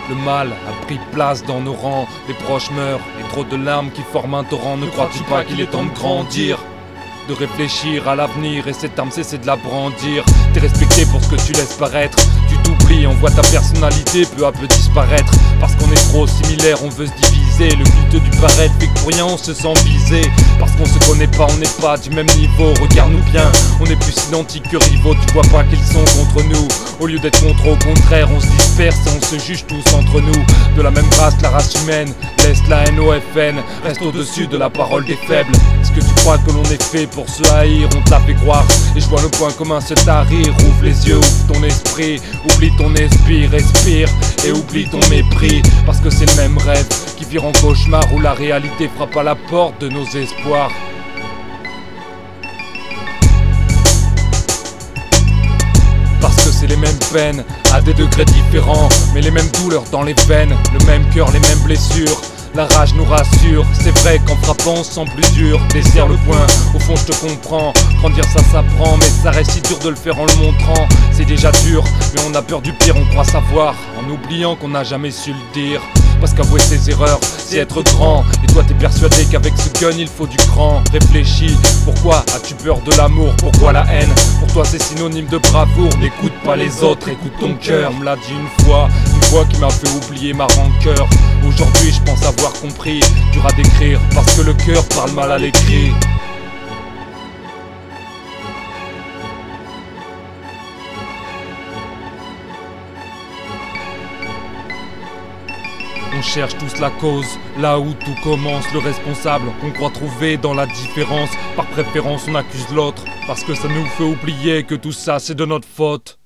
Le mal a pris place dans nos rangs, les proches meurent, et trop de larmes qui forment un torrent. Ne crois-tu pas qu'il est temps de grandir, de réfléchir à l'avenir, et cette arme cesser de la brandir. T'es respecté pour ce que tu laisses paraître, tu t'oublies, on voit ta personnalité peu à peu disparaître. Parce qu'on est trop similaire, on veut se diviser, le culte du paraître fait que pour rien on se sent visé. Parce qu'on se connaît pas, on n'est pas du même niveau, regarde-nous bien, on est plus identiques que rivaux. Tu vois pas qu'ils sont contre nous, au lieu d'être contre, au contraire on se disperse et on se juge tous entre nous. De la même race, la race humaine, laisse la haine au FN, reste au-dessus de la parole des faibles. Est-ce que tu crois que l'on est fait pour se haïr? On te l'a fait croire, et je vois nos points communs se tarir. Ouvre les yeux, ouvre ton esprit, oublie ton esprit, respire et oublie ton mépris. Parce que c'est le même rêve qui vire en cauchemar, où la réalité frappe à la porte de nos espoirs. Parce que c'est les mêmes peines, à des degrés différents, mais les mêmes douleurs dans les veines, le même cœur, les mêmes blessures. La rage nous rassure, c'est vrai qu'en frappant on se sent plus dur. Desserre le poing, au fond je te comprends. Grandir ça s'apprend, mais ça reste si dur de le faire en le montrant. C'est déjà dur, mais on a peur du pire, on croit savoir, en oubliant qu'on n'a jamais su le dire. Parce qu'avouer ses erreurs, c'est être grand. Et toi t'es persuadé qu'avec ce gun il faut du cran. Réfléchis, pourquoi as-tu peur de l'amour? Pourquoi la haine? Pour toi c'est synonyme de bravoure. N'écoute pas les autres, écoute ton cœur. On me l'a dit une fois qui m'a fait oublier ma rancœur. Aujourd'hui je pense avoir compris, dur à décrire, parce que le cœur parle mal à l'écrit. On cherche tous la cause, là où tout commence, le responsable qu'on croit trouver dans la différence. Par préférence on accuse l'autre, parce que ça nous fait oublier que tout ça c'est de notre faute.